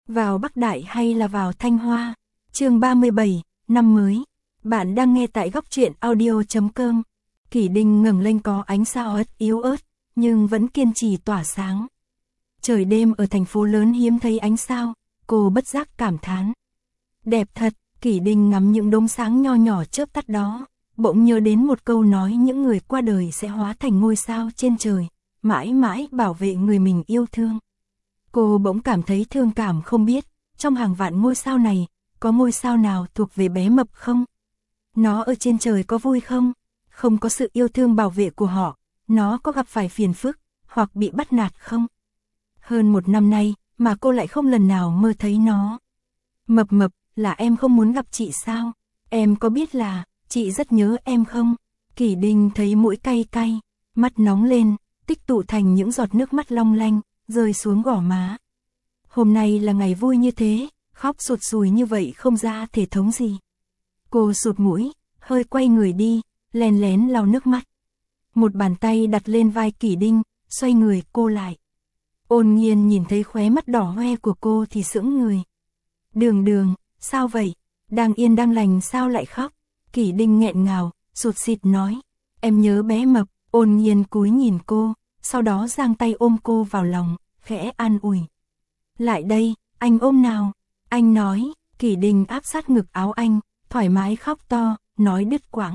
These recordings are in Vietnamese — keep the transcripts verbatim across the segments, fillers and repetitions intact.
vào Bắc Đại hay là vào Thanh Hoa? Chương ba mươi bảy, năm mới. Bạn đang nghe tại góc truyện audio chấm com. Kỷ Đinh ngẩng lên có ánh sao ớt yếu ớt, nhưng vẫn kiên trì tỏa sáng. Trời đêm ở thành phố lớn hiếm thấy ánh sao, cô bất giác cảm thán. Đẹp thật, Kỷ Đinh ngắm những đốm sáng nho nhỏ chớp tắt đó, bỗng nhớ đến một câu nói những người qua đời sẽ hóa thành ngôi sao trên trời, mãi mãi bảo vệ người mình yêu thương. Cô bỗng cảm thấy thương cảm không biết, trong hàng vạn ngôi sao này, có ngôi sao nào thuộc về bé mập không? Nó ở trên trời có vui không? Không có sự yêu thương bảo vệ của họ, nó có gặp phải phiền phức, hoặc bị bắt nạt không? Hơn một năm nay, mà cô lại không lần nào mơ thấy nó. Mập mập, là em không muốn gặp chị sao? Em có biết là, chị rất nhớ em không? Kỷ Đinh thấy mũi cay cay, mắt nóng lên, tích tụ thành những giọt nước mắt long lanh, rơi xuống gò má. Hôm nay là ngày vui như thế, khóc sụt sùi như vậy không ra thể thống gì. Cô sụt mũi, hơi quay người đi, lén lén lau nước mắt. Một bàn tay đặt lên vai Kỷ Đinh, xoay người cô lại. Ôn Nhiên nhìn thấy khóe mắt đỏ hoe của cô thì sững người. Đường đường, sao vậy? Đang yên đang lành sao lại khóc? Kỷ Đinh nghẹn ngào, sụt sịt nói. Em nhớ bé mập. Ôn Nhiên cúi nhìn cô, sau đó giang tay ôm cô vào lòng, khẽ an ủi. Lại đây, anh ôm nào. Anh nói. Kỷ Đinh áp sát ngực áo anh, thoải mái khóc to, nói đứt quãng.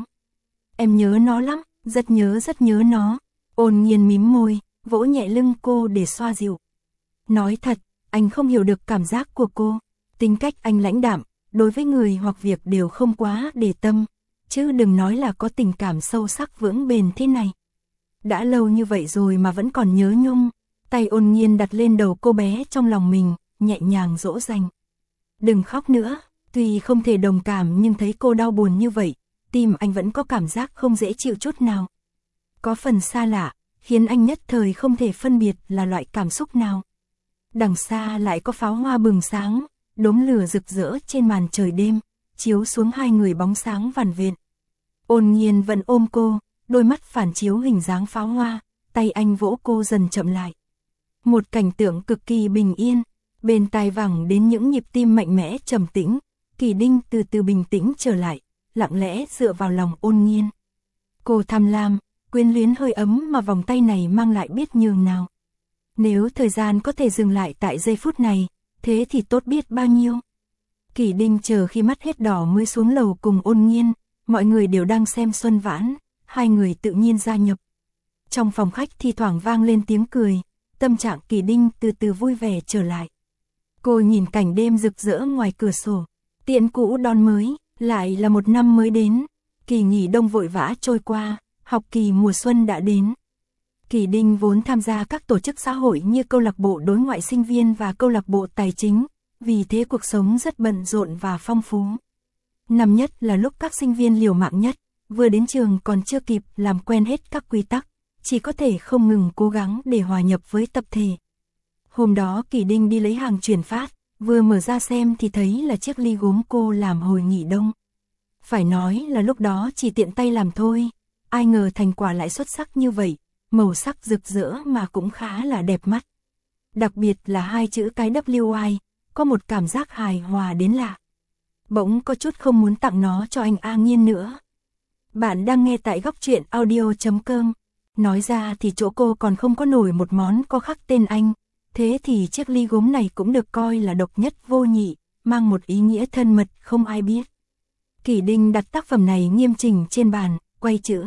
Em nhớ nó lắm, rất nhớ rất nhớ nó. Ôn Nhiên mím môi, vỗ nhẹ lưng cô để xoa dịu. Nói thật, anh không hiểu được cảm giác của cô. Tính cách anh lãnh đạm, đối với người hoặc việc đều không quá để tâm, chứ đừng nói là có tình cảm sâu sắc vững bền thế này. Đã lâu như vậy rồi mà vẫn còn nhớ nhung. Tay Ôn Nhiên đặt lên đầu cô bé trong lòng mình, nhẹ nhàng dỗ dành. Đừng khóc nữa, tuy không thể đồng cảm nhưng thấy cô đau buồn như vậy, tim anh vẫn có cảm giác không dễ chịu chút nào. Có phần xa lạ, khiến anh nhất thời không thể phân biệt là loại cảm xúc nào. Đằng xa lại có pháo hoa bừng sáng, đốm lửa rực rỡ trên màn trời đêm, chiếu xuống hai người bóng sáng vằn vện. Ôn Nhiên vẫn ôm cô, đôi mắt phản chiếu hình dáng pháo hoa, tay anh vỗ cô dần chậm lại. Một cảnh tượng cực kỳ bình yên, bên tai vẳng đến những nhịp tim mạnh mẽ trầm tĩnh, Kỷ Đinh từ từ bình tĩnh trở lại, lặng lẽ dựa vào lòng Ôn Nhiên. Cô tham lam, quyến luyến hơi ấm mà vòng tay này mang lại biết nhường nào. Nếu thời gian có thể dừng lại tại giây phút này, thế thì tốt biết bao nhiêu. Kỷ Đinh chờ khi mắt hết đỏ mới xuống lầu cùng Ôn Nhiên, mọi người đều đang xem Xuân Vãn, hai người tự nhiên gia nhập. Trong phòng khách thi thoảng vang lên tiếng cười, tâm trạng Kỷ Đinh từ từ vui vẻ trở lại. Cô nhìn cảnh đêm rực rỡ ngoài cửa sổ, tiễn cũ đón mới, lại là một năm mới đến, kỳ nghỉ đông vội vã trôi qua, học kỳ mùa xuân đã đến. Kỷ Đinh vốn tham gia các tổ chức xã hội như câu lạc bộ đối ngoại sinh viên và câu lạc bộ tài chính, vì thế cuộc sống rất bận rộn và phong phú. Năm nhất là lúc các sinh viên liều mạng nhất, vừa đến trường còn chưa kịp làm quen hết các quy tắc, chỉ có thể không ngừng cố gắng để hòa nhập với tập thể. Hôm đó Kỷ Đinh đi lấy hàng chuyển phát, vừa mở ra xem thì thấy là chiếc ly gốm cô làm hồi nghỉ đông. Phải nói là lúc đó chỉ tiện tay làm thôi, ai ngờ thành quả lại xuất sắc như vậy, màu sắc rực rỡ mà cũng khá là đẹp mắt. Đặc biệt là hai chữ cái W I, có một cảm giác hài hòa đến lạ. Bỗng có chút không muốn tặng nó cho anh A Nhiên nữa. Bạn đang nghe tại góc truyện audio chấm com. Nói ra thì chỗ cô còn không có nổi một món có khắc tên anh, thế thì chiếc ly gốm này cũng được coi là độc nhất vô nhị, mang một ý nghĩa thân mật không ai biết. Kỷ Đinh đặt tác phẩm này nghiêm chỉnh trên bàn, quay chữ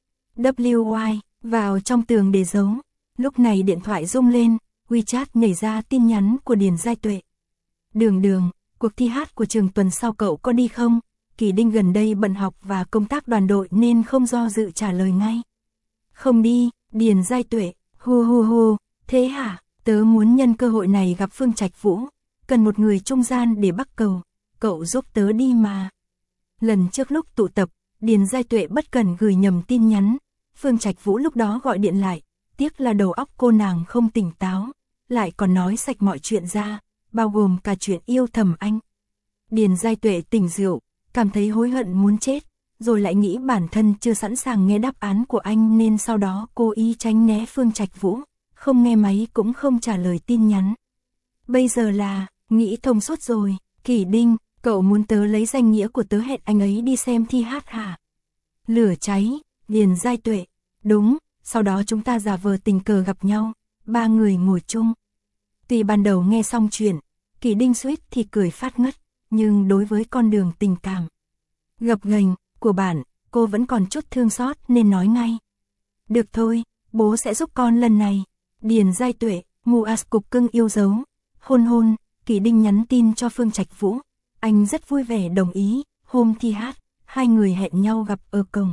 W I vào trong tường để giấu. Lúc này điện thoại rung lên, WeChat nhảy ra tin nhắn của Điền Giai Tuệ. Đường đường, cuộc thi hát của trường tuần sau cậu có đi không? Kỷ Đinh gần đây bận học và công tác đoàn đội nên không do dự trả lời ngay. Không đi. Điền Giai Tuệ, hu hu hu, thế hả? Tớ muốn nhân cơ hội này gặp Phương Trạch Vũ, cần một người trung gian để bắt cầu, cậu giúp tớ đi mà. Lần trước lúc tụ tập, Điền Giai Tuệ bất cẩn gửi nhầm tin nhắn, Phương Trạch Vũ lúc đó gọi điện lại, tiếc là đầu óc cô nàng không tỉnh táo, lại còn nói sạch mọi chuyện ra, bao gồm cả chuyện yêu thầm anh. Điền Giai Tuệ tỉnh rượu, cảm thấy hối hận muốn chết, rồi lại nghĩ bản thân chưa sẵn sàng nghe đáp án của anh nên sau đó cố ý tránh né Phương Trạch Vũ, không nghe máy cũng không trả lời tin nhắn. Bây giờ là, Nghĩ thông suốt rồi, Kỷ Đinh, cậu muốn tớ lấy danh nghĩa của tớ hẹn anh ấy đi xem thi hát hả? Lửa cháy, Điền Giai Tuệ, đúng, sau đó chúng ta giả vờ tình cờ gặp nhau, ba người ngồi chung. Tuy ban đầu nghe xong chuyện, Kỷ Đinh suýt thì cười phát ngất, nhưng đối với con đường tình cảm gập ghềnh của bạn, cô vẫn còn chút thương xót nên nói ngay. Được thôi, bố sẽ giúp con lần này. Điền Giai Tuệ, ngu as cục cưng yêu dấu. Hôn hôn, Kỷ Đinh nhắn tin cho Phương Trạch Vũ. Anh rất vui vẻ đồng ý, hôm thi hát, hai người hẹn nhau gặp ở cổng.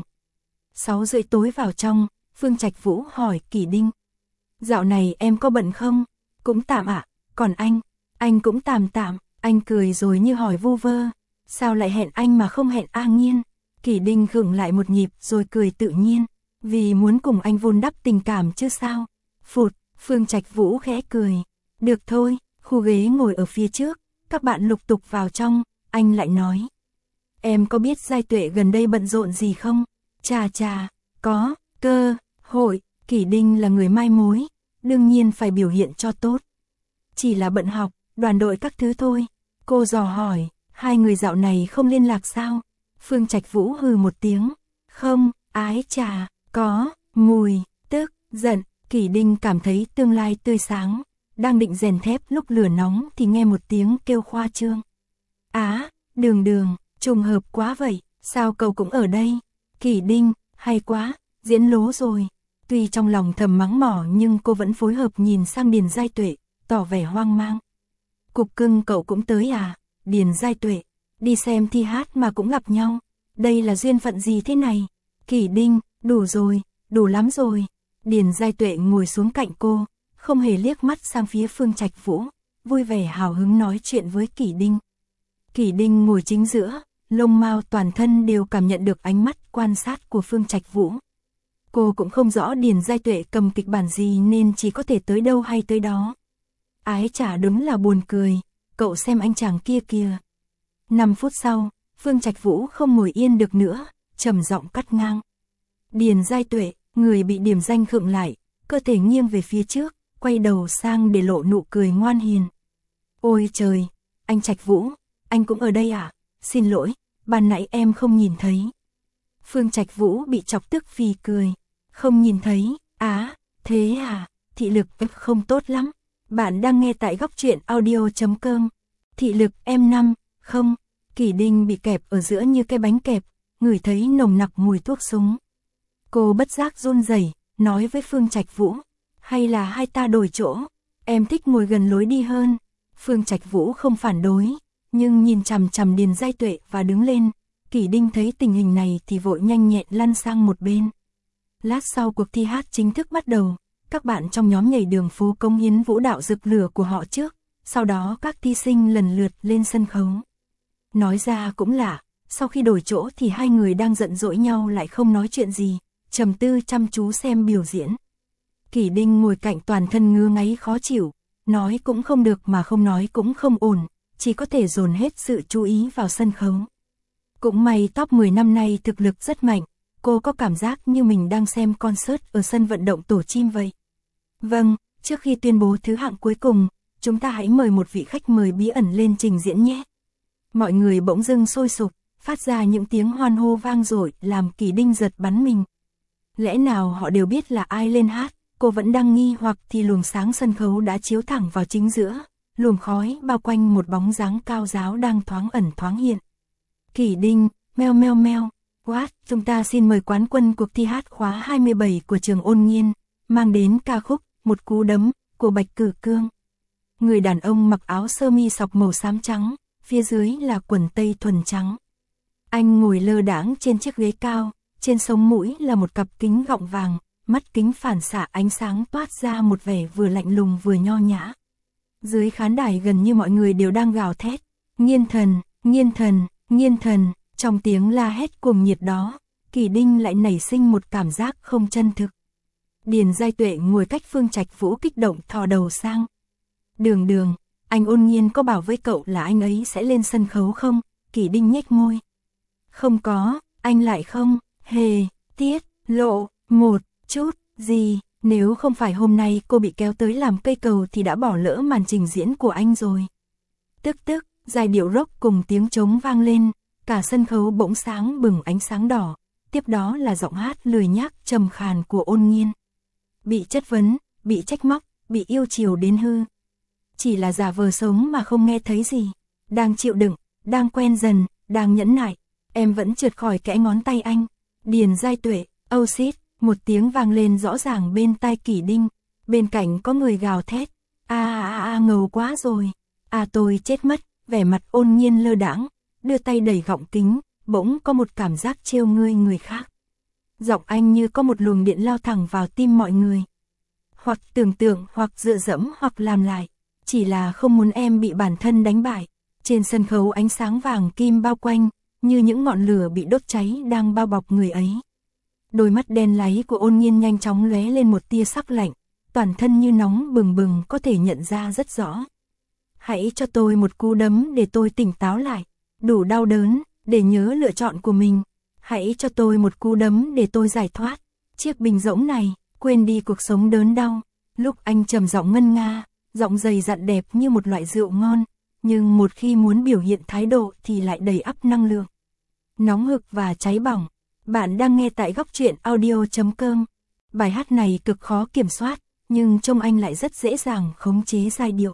Sáu rưỡi tối vào trong, Phương Trạch Vũ hỏi Kỷ Đinh. Dạo này em có bận không? Cũng tạm ạ, còn anh? Anh cũng tạm tạm, anh cười rồi như hỏi vu vơ. Sao lại hẹn anh mà không hẹn A Nghiên? Kỷ Đinh gượng lại một nhịp rồi cười tự nhiên. Vì muốn cùng anh vun đắp tình cảm chứ sao? Phụt, Phương Trạch Vũ khẽ cười. Được thôi, khu ghế ngồi ở phía trước, các bạn lục tục vào trong, anh lại nói. Em có biết Giai Tuệ gần đây bận rộn gì không? Chà chà, có, cơ, hội, Kỷ Đinh là người mai mối, đương nhiên phải biểu hiện cho tốt. Chỉ là bận học, đoàn đội các thứ thôi. Cô dò hỏi, hai người dạo này không liên lạc sao? Phương Trạch Vũ hừ một tiếng. Không, ái chà, có, mùi, tức, giận. Kỷ Đinh cảm thấy tương lai tươi sáng. Đang định rèn thép lúc lửa nóng thì nghe một tiếng kêu khoa trương. Á, Đường Đường, trùng hợp quá vậy, sao cậu cũng ở đây? Kỷ Đinh, hay quá, diễn lố rồi. Tuy trong lòng thầm mắng mỏ nhưng cô vẫn phối hợp nhìn sang Điền Giai Tuệ, tỏ vẻ hoang mang. Cục cưng cậu cũng tới à? Điền Giai Tuệ, đi xem thi hát mà cũng gặp nhau. Đây là duyên phận gì thế này? Kỷ Đinh, đủ rồi, đủ lắm rồi. Điền Giai Tuệ ngồi xuống cạnh cô, không hề liếc mắt sang phía Phương Trạch Vũ, vui vẻ hào hứng nói chuyện với Kỷ Đinh. Kỷ Đinh ngồi chính giữa, lông mao toàn thân đều cảm nhận được ánh mắt quan sát của Phương Trạch Vũ. Cô cũng không rõ Điền Giai Tuệ cầm kịch bản gì nên chỉ có thể tới đâu hay tới đó. Ái chả đúng là buồn cười, cậu xem anh chàng kia kìa. Năm phút sau, Phương Trạch Vũ không ngồi yên được nữa, trầm giọng cắt ngang. Điền Giai Tuệ, người bị điểm danh khựng lại, cơ thể nghiêng về phía trước, quay đầu sang để lộ nụ cười ngoan hiền. Ôi trời, anh Trạch Vũ, anh cũng ở đây à? Xin lỗi, ban nãy em không nhìn thấy. Phương Trạch Vũ bị chọc tức vì cười. Không nhìn thấy, á, thế à, thị lực không tốt lắm. Bạn đang nghe tại góc truyện audio chấm com. Thị lực em năm, không. Kỷ Đinh bị kẹp ở giữa như cái bánh kẹp, ngửi thấy nồng nặc mùi thuốc súng. Cô bất giác run rẩy, nói với Phương Trạch Vũ. Hay là hai ta đổi chỗ, em thích ngồi gần lối đi hơn. Phương Trạch Vũ không phản đối, nhưng nhìn chằm chằm Điền Giai Tuệ và đứng lên. Kỷ Đinh thấy tình hình này thì vội nhanh nhẹn lăn sang một bên. Lát sau cuộc thi hát chính thức bắt đầu, các bạn trong nhóm nhảy đường phố cống hiến vũ đạo rực lửa của họ trước, sau đó các thí sinh lần lượt lên sân khấu. Nói ra cũng lạ, sau khi đổi chỗ thì hai người đang giận dỗi nhau lại không nói chuyện gì, trầm tư chăm chú xem biểu diễn. Kỷ Đinh ngồi cạnh toàn thân ngứa ngáy khó chịu, nói cũng không được mà không nói cũng không ổn, chỉ có thể dồn hết sự chú ý vào sân khấu. Cũng may top mười năm nay thực lực rất mạnh, cô có cảm giác như mình đang xem concert ở sân vận động Tổ Chim vậy. Vâng, trước khi tuyên bố thứ hạng cuối cùng, chúng ta hãy mời một vị khách mời bí ẩn lên trình diễn nhé. Mọi người bỗng dưng sôi sục, phát ra những tiếng hoan hô vang dội làm Kỷ Đinh giật bắn mình. Lẽ nào họ đều biết là ai lên hát, cô vẫn đang nghi hoặc thì luồng sáng sân khấu đã chiếu thẳng vào chính giữa, luồng khói bao quanh một bóng dáng cao giáo đang thoáng ẩn thoáng hiện. Kỷ Đinh, meo meo meo, what, chúng ta xin mời quán quân cuộc thi hát khóa hai mươi bảy của trường Ôn Nghiên, mang đến ca khúc Một Cú Đấm của Bạch Cử Cương. Người đàn ông mặc áo sơ mi sọc màu xám trắng, phía dưới là quần tây thuần trắng. Anh ngồi lơ đãng trên chiếc ghế cao, trên sống mũi là một cặp kính gọng vàng, mắt kính phản xạ ánh sáng toát ra một vẻ vừa lạnh lùng vừa nho nhã. Dưới khán đài gần như mọi người đều đang gào thét, Nghiên thần, Nghiên thần, Nghiên thần, trong tiếng la hét cuồng nhiệt đó, Kỷ Đinh lại nảy sinh một cảm giác không chân thực. Điền Giai Tuệ ngồi cách Phương Trạch Vũ kích động thò đầu sang. Đường Đường, anh Ôn Nghiên có bảo với cậu là anh ấy sẽ lên sân khấu không? Kỷ Đinh nhếch môi. Không có, anh lại không, hề, tiết, lộ, một chút, gì, nếu không phải hôm nay cô bị kéo tới làm cây cầu thì đã bỏ lỡ màn trình diễn của anh rồi. Tức tức, giai điệu rock cùng tiếng trống vang lên, cả sân khấu bỗng sáng bừng ánh sáng đỏ, tiếp đó là giọng hát lười nhác trầm khàn của Ôn Nhiên. Bị chất vấn, bị trách móc, bị yêu chiều đến hư. Chỉ là giả vờ sống mà không nghe thấy gì, đang chịu đựng, đang quen dần, đang nhẫn nại, em vẫn trượt khỏi kẽ ngón tay anh. Điền Giai Tuệ, oh shit, một tiếng vang lên rõ ràng bên tai Kỷ Đinh, bên cạnh có người gào thét, a a a ngầu quá rồi, à tôi chết mất, vẻ mặt Ôn Nhiên lơ đãng, đưa tay đẩy gọng kính, bỗng có một cảm giác trêu ngươi người khác. Giọng anh như có một luồng điện lao thẳng vào tim mọi người. Hoặc tưởng tượng, hoặc dựa dẫm, hoặc làm lại, chỉ là không muốn em bị bản thân đánh bại. Trên sân khấu ánh sáng vàng kim bao quanh, như những ngọn lửa bị đốt cháy đang bao bọc người ấy. Đôi mắt đen láy của Ôn Nhiên nhanh chóng lóe lên một tia sắc lạnh, toàn thân như nóng bừng bừng có thể nhận ra rất rõ. Hãy cho tôi một cú đấm để tôi tỉnh táo lại, đủ đau đớn, để nhớ lựa chọn của mình. Hãy cho tôi một cú đấm để tôi giải thoát chiếc bình rỗng này, quên đi cuộc sống đớn đau. Lúc anh trầm giọng ngân nga, giọng dày dặn đẹp như một loại rượu ngon, nhưng một khi muốn biểu hiện thái độ thì lại đầy ắp năng lượng, nóng hực và cháy bỏng. Bạn đang nghe tại góc truyện audio chấm com. Bài hát này cực khó kiểm soát, nhưng trông anh lại rất dễ dàng khống chế giai điệu.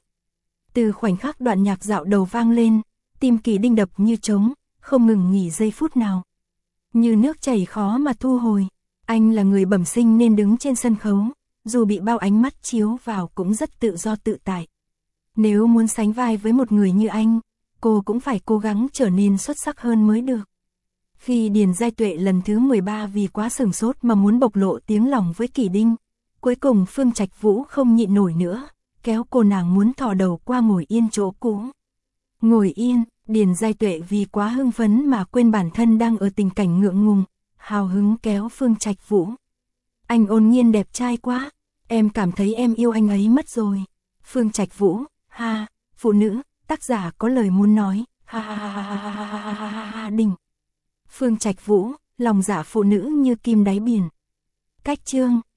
Từ khoảnh khắc đoạn nhạc dạo đầu vang lên, tim Kỷ Đinh đập như trống, không ngừng nghỉ giây phút nào. Như nước chảy khó mà thu hồi, anh là người bẩm sinh nên đứng trên sân khấu, dù bị bao ánh mắt chiếu vào cũng rất tự do tự tại. Nếu muốn sánh vai với một người như anh, cô cũng phải cố gắng trở nên xuất sắc hơn mới được. Khi Điền Giai Tuệ lần thứ mười ba vì quá sửng sốt mà muốn bộc lộ tiếng lòng với Kỷ Đinh, cuối cùng Phương Trạch Vũ không nhịn nổi nữa, kéo cô nàng muốn thò đầu qua ngồi yên chỗ cũ. Ngồi yên, Điền Giai Tuệ vì quá hưng phấn mà quên bản thân đang ở tình cảnh ngượng ngùng, hào hứng kéo Phương Trạch Vũ. Anh Ôn Nhiên đẹp trai quá, em cảm thấy em yêu anh ấy mất rồi. Phương Trạch Vũ, ha, phụ nữ, tác giả có lời muốn nói, ha ha ha ha ha ha ha ha ha đỉnh. Phương Trạch Vũ, lòng dạ phụ nữ như kim đáy biển. Cách chương